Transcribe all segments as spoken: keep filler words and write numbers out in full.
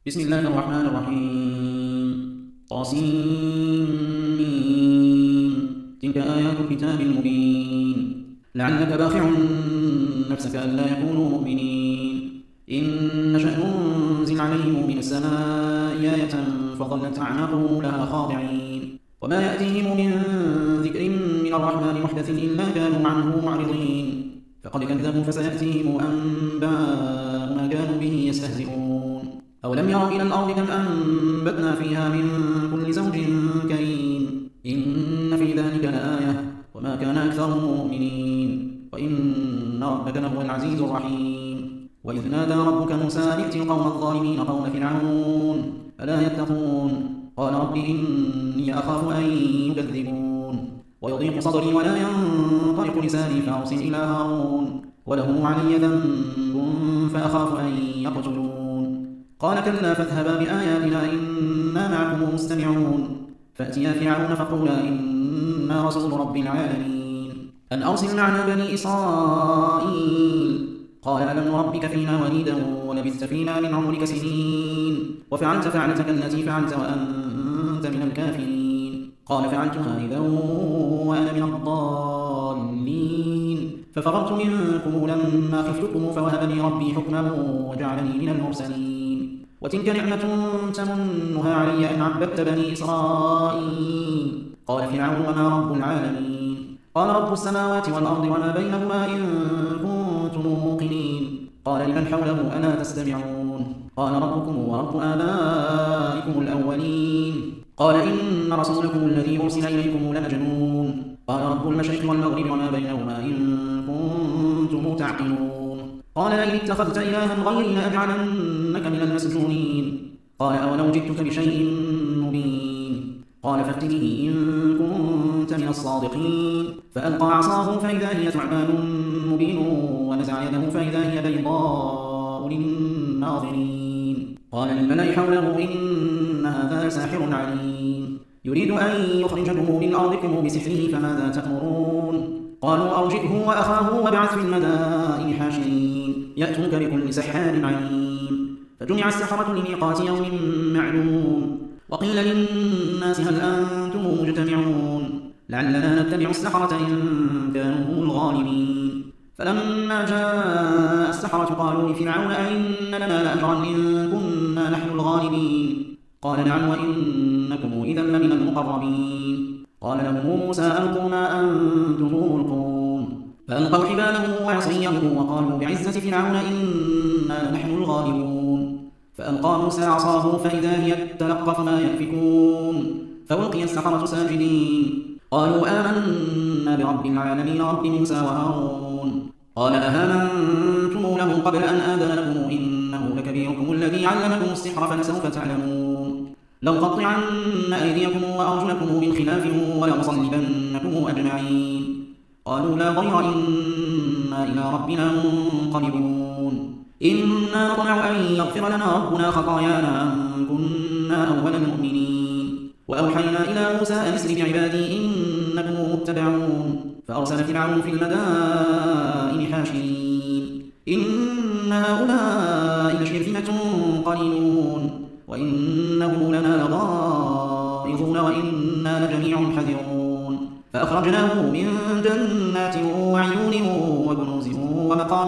بسم الله الرحمن الرحيم. طاسيم. تلك آيات الكتاب المبين. لعلك باخع نفسك ألا يكونوا مؤمنين إن نشأ ننزل عليهم من السماء آية فظلت أعناقهم لها خاضعين وما يأتيهم من ذكر من الرحمن محدث إلا كانوا عنه معرضين فقد كذبوا فسيأتيهم أنباء ما كانوا به يستهزئون. أولم يروا إلى الأرض كم أنبتنا فيها من كل زوج كريم إن في ذلك لآية وما كان أكثرهم مؤمنين وإن ربك لهو العزيز الرحيم. وإذ نادى ربك موسى أن ائت القوم الظالمين قوم فرعون ألا يتقون قال رب إني أخاف أن يكذبون ويضيق صدري ولا ينطلق لساني فأرسل إلى هارون وله علي ذنب فأخاف أن يقتلون قال كلا فاذهبا بآياتنا إنا معكم مستمعون فأتيا فرعون فقولا إنا رسول رب العالمين أن أرسل معنا بني إسرائيل قال ألم نربك فينا وليدا ولبثت فينا من عمرك سنين وفعلت فعلتك التي فعلت وأنت من الكافرين قال فعلتها إذا وأنا من الضالين ففررت منكم لما خفتكم فوهب لي ربي حكما وجعلني من المرسلين وتلك نعمة تمنها علي أن عبدت بني إسرائيل قال فرعون وما رب العالمين قال رب السماوات والأرض وما بينهما إن كنتم موقنين قال لمن حوله ألا تستمعون قال ربكم ورب آبائكم الأولين قال إن رسولكم الذي أرسل إليكم لمجنون قال رب المشرق والمغرب وما بينهما إن كنتم تعقلون قال لئن اتخذت إلها غيري لأجعلنك من المسجونين قال أولو جئتك بشيء مبين قال فأت به إن كنت من الصادقين فألقى عصاه فإذا هي ثعبان مبين ونزع يده فإذا هي بيضاء للناظرين قال للملأ حوله إن هذا لساحر عليم يريد أن يخرجكم من أرضكم بسحره فماذا تأمرون قالوا أرجئه وأخاه وابعث في المدائن حاشرين يأتوك بكل سحار عليم فجمع السحرة لميقات يوم معلوم وقيل للناس هل أنتم مجتمعون لعلنا نتبع السحرة إن كانوا هم الغالبين فلما جاء السحرة قالوا لفرعون أئن لنا لأجرا إن كنا نحن الغالبين قال نعم وإنكم إذا لمن المقربين قال لهم موسى ألقوا ما أنتم ملقون فألقوا حبالهم وعصيهم وقالوا بعزة فرعون إنا نحن الغالبون فألقى موسى عصاه فإذا هي تلقف ما يأفكون فألقي السحرة ساجدين قالوا آمنا برب العالمين رب موسى وهارون قال أهامنتم له قبل أن آذن لكم إنه لكبيركم الذي علمكم السحر فلسوف تعلمون لأقطعن أيديكم وأرجلكم من خلاف ولأصلبنكم أجمعين قالوا لا ضير إنا إلى ربنا منقلبون إنا نطمع أن يغفر لنا ربنا خطايانا أن كنا أول المؤمنين وأوحينا إلى موسى أن اسر بعبادي إنكم متبعون فأرسل فرعون في المدائن حاشرين إن هؤلاء لشرذمة قليلون وإنهم لنا لغائظون وإنا لجميع حذرون فأخرجناه من جنات وعيون وكنوز ومقام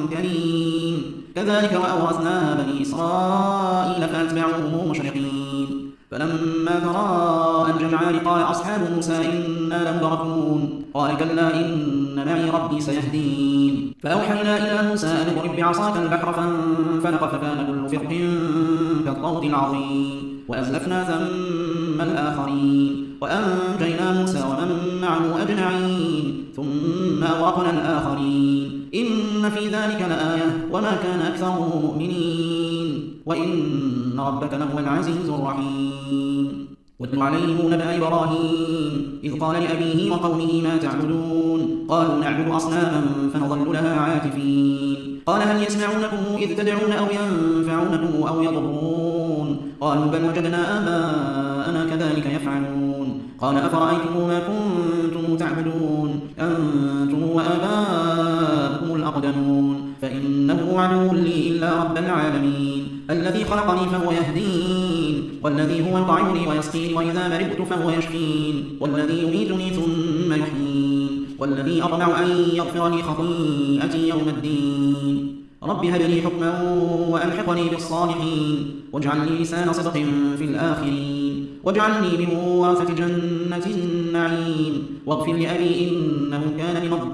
كريم كذلك وأورثناها بني إسرائيل فأتبعوهم مشرقين فلما تراءى الجمعان قال أصحاب موسى إنا لمدركون قال كلا إن معي ربي سيهدين فأوحينا إلى موسى أن اضرب بعصاك البحر فانفلق فكان كل فرق كالطود العظيم وأزلفنا ثم الآخرين وأنجينا موسى ومن معه أجمعين ثم أغرقنا الآخرين إن في ذلك لآية وما كان أكثرهم مؤمنين وإن ربك لهو العزيز الرحيم واتل عليهم نبأ إبراهيم إذ قال لأبيه وقومه ما تعبدون قالوا نعبد أصناما فنظل لها عاكفين قال هل يسمعونكم إذ تدعون أو ينفعونكم أو يضرون قالوا بل وجدنا آباءنا كذلك يفعلون قال أفرأيتم ما كنتم تعبدون أنتم وآباؤكم الأقدمون فإنه عدو لي إلا رب العالمين الذي خلقني فهو يهدين والذي هو يطعمني ويسقين وإذا مرضت فهو يشفين والذي يميتني ثم يحيين والذي أطمع أن يغفر لي خطيئتي يوم الدين رب هب لي حكما وألحقني بالصالحين واجعل لي لسان صدق في الآخرين واجعلني من ورثة جنة النعيم واغفر لأبي إنه كان من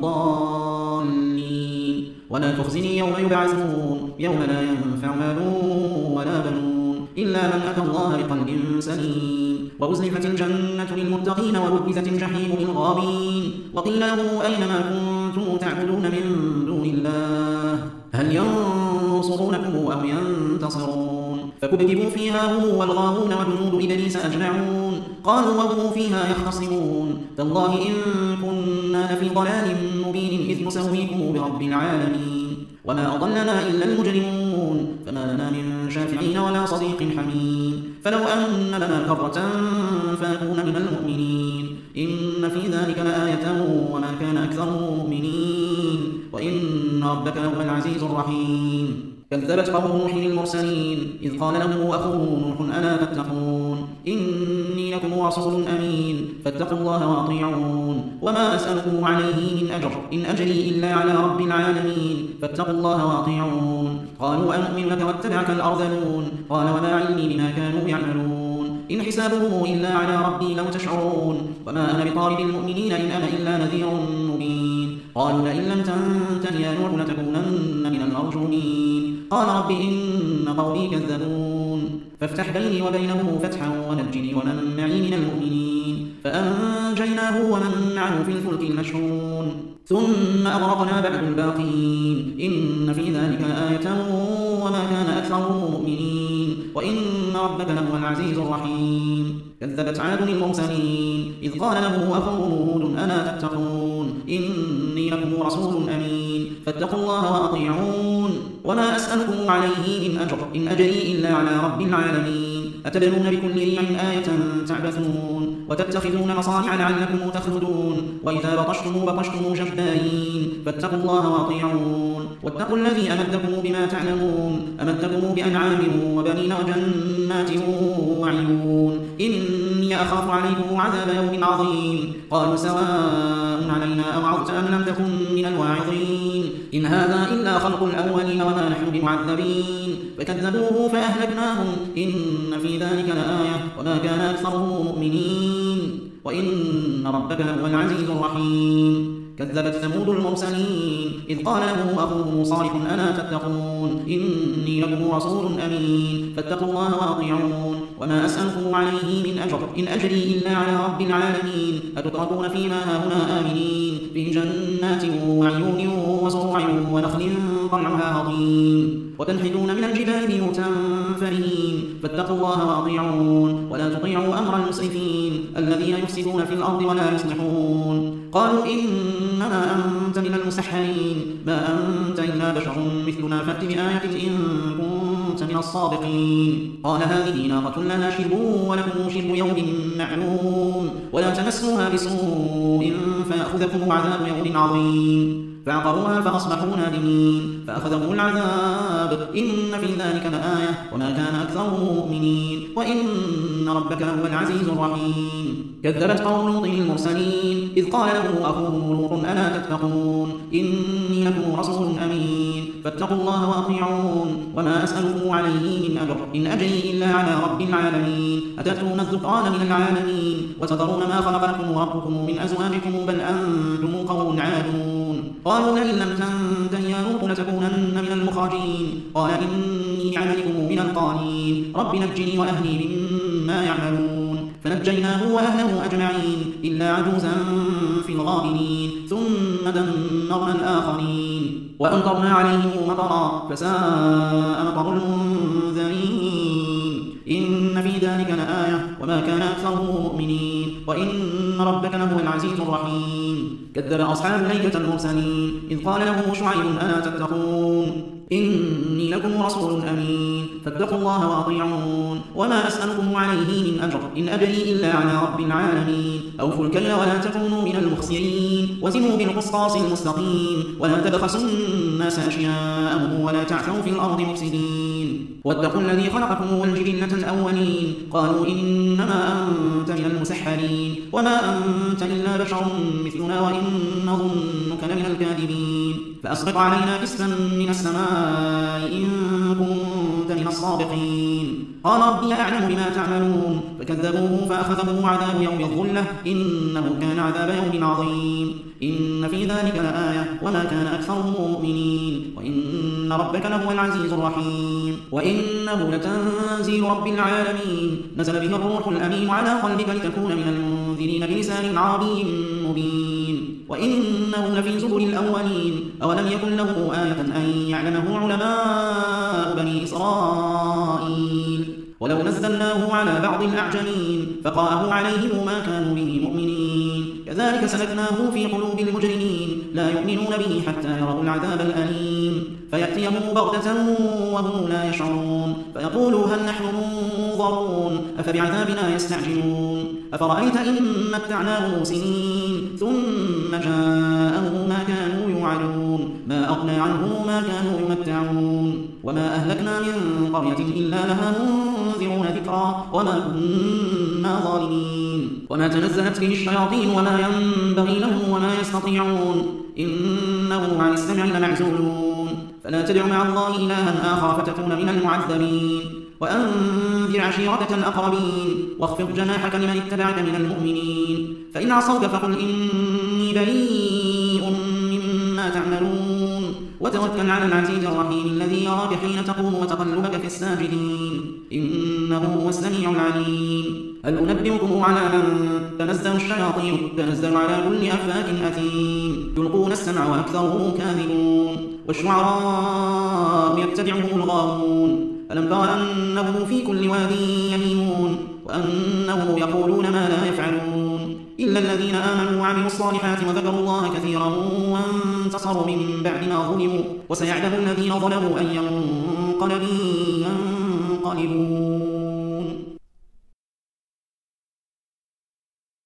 الضالين ولا تخزني يوم يبعثون يوم لا ينفع مال ولا بنون إلا من أتى الله بقلب سليم وأزلفت الجنة للمتقين وبرزت الجحيم للغابين وقيل له أين ما كنتم تعبدون من دون الله هل ينصرونكم أو ينتصرون فكبكبوا فيها هم والغاوون وجنود إبليس أجمعون قالوا وهم فيها يختصمون تالله إن كنا لفي ضلال مبين إذ نسويكم برب العالمين وما أضلنا إلا المجرمون فما لنا من شافعين ولا صديق حميم فلو أن لنا كرة فنكون من المؤمنين إن في ذلك لآية وما كان أكثرهم مؤمنين وإن ربك لهو العزيز الرحيم كذبت قوم نوح المرسلين إذ قال لهم أخوه نوح ألا تتقون إني لكم رسول أمين فاتقوا الله وأطيعون وما أسألكم عليه من أجر إن أجري إلا على رب العالمين فاتقوا الله وأطيعون قالوا أنؤمن لك واتبعك الأرذلون قال وما علمي بما كانوا يعملون إن حسابهم إلا على ربي لو تشعرون وما أنا بطارد المؤمنين إن أنا إلا نذير مبين قالوا لئن لم تنته يا نوح لتكونن من المرجومين قال رب إن قومي كذبون فافتح بيني وبينهم فتحا ونجني ومن معي من المؤمنين فأنجيناه ومن معه في الفلك المشحون ثم أغرقنا بعد الباقين إن في ذلك لآية وما كان أكثرهم مؤمنين وإن ربك لهو العزيز الرحيم كذبت عاد المرسلين إذ قال له أخوهم هود ألا تتقون إني لكم رسول أمين فاتقوا الله وأطيعون وما أسألكم عليه من أجر إن أجري إلا على رب العالمين أتبنون بكل ريع آية تعبثون وتتخذون مصانع لعلكم تخلدون وإذا بطشتم بطشتم جبارين فاتقوا الله وأطيعون واتقوا الذي أمدكم بما تعلمون أمدكم بأنعام وبنين وجنات وعيون إني أخاف عليكم عذاب يوم عظيم قالوا سواء علينا أوعظت أم لم تكن من الواعظين إن هذا إلا خلق الأولين وما نحن بمعذبين فكذبوه فأهلكناهم إن في ذلك لآية وما كان أكثرهم مؤمنين وإن ربك لهو العزيز الرحيم كذبت ثمود المرسلين إذ قال لهم أخوهم صالح ألا تتقون إني لكم رسول أمين فاتقوا الله وأطيعون وما أسألكم عليه من أجر إن أجري إلا على رب العالمين أتتركون فيما هاهنا آمنين في جنات وعيون وزروع ونخل طلعها هضيم وتنحتون من الجبال بيوتا فرهين فاتقوا الله وأطيعون ولا تطيعوا أمر المسرفين الذين يفسدون في الأرض ولا يصلحون قالوا إنما أنت من المسحرين ما أنت إلا بشر مثلنا فأت بآية إن كنت من الصادقين قال هذه ناقة لنا شرب ولكم شرب يوم معلوم ولا تمسوها بسوء فيأخذكم عذاب يوم عظيم فعقروها فأصبحوا نادمين فأخذهم العذاب إن في ذلك لآية وما كان أكثرهم مؤمنين وإن ربك لهو العزيز الرحيم كذبت قوم لوط المرسلين إذ قال له أخوهم لوط ألا تتقون إني لكم رسول أمين فاتقوا الله وأطيعون وما أسألكم عليه من أجر إن أجري إلا على رب العالمين أتأتون الذكران من العالمين وتذرون ما خلق لكم ربكم من أزواجكم بل أنتم قوم عادون قالوا لئن لم تنته يا لوط لتكونن من المخرجين قال إني لعملكم من القالين رب نجني وأهلي مما يعملون فنجيناه وأهله أجمعين إلا عجوزا في الغابرين ثم دمرنا الآخرين وأمطرنا عليهم مطرا فساء مطر المنذرين إن في ذلك لآية وما كان أكثرهم مؤمنين وإن ربك لهو العزيز الرحيم كذب أصحاب الأيكة المرسلين إذ قال لهم شعيب ألا تتقون إني لكم رسول أمين فاتقوا الله وأطيعون وما أسألكم عليه من أجر إن أجري إلا على رب العالمين أوفوا الكيل ولا تكونوا من المخسرين وزنوا بالقسطاس المستقيم ولا تبخسوا الناس أشياءهم ولا تعثوا في الأرض مفسدين واتقوا الذي خلقكم والجبلة الأولين قالوا إنما أنت من المسحرين وما أنت إلا بشر مثلنا وإن نظنك لمن الكاذبين فأسقط علينا كسفا من السماء إن كنت من الصادقين قال ربي أعلم بما تعملون فكذبوه فأخذهم عذاب يوم الظلة إنه كان عذاب يوم عظيم إن في ذلك لآية وما كان أكثرهم مؤمنين وإن ربك لهو العزيز الرحيم وإنه لتنزيل رب العالمين نزل به الروح الأمين على قلبك لتكون من المنذرين بلسان عربي مبين وإنه لفي زبر الأولين أولم يكن له آية أن يعلمه علماء بني إسرائيل ولو نزلناه على بعض الأعجمين فقرأه عليهم ما كانوا به مؤمنين كذلك سلكناه في قلوب المجرمين لا يؤمنون به حتى يروا العذاب الأليم فيأتيهم بغتة وهم لا يشعرون فيقولوا هل نحن منظرون أفبعذابنا يستعجلون أفرأيت إن متعناه سنين ثم جاءهم ما كانوا يوعدون ما أغنى عنهم ما كانوا يمتعون وما أهلكنا من قرية إلا لها منذرون ذكرا وما كنا ظالمين وما تنزلت به الشياطين وما ينبغي لهم وما يستطيعون إنه عن السمع لمعزولون فلا تدع مع الله إلها آخر فتكون من المعذبين وأنذر عشيرتك الأقربين واخفض جناحك لمن اتبعك من المؤمنين فإن عصوك فقل إني بريء مما تعملون وتوكل على العزيز الرحيم الذي يراك حين تقوم وتقلبك في الساجدين إنه هو السميع العليم هل أنبئكم على من تنزل الشياطين تنزل على كل أفاك أثيم يلقون السمع وأكثرهم كاذبون والشعراء يتبعهم الغاوون ألم تر أنهم في كل واد يهيمون وأنهم يقولون ما لا يفعلون إلا الذين آمنوا وعملوا الصالحات وذكروا الله كثيرا وانتصروا من بعد ما ظلموا وسيعلم الذين ظلموا أي منقلب ينقلبون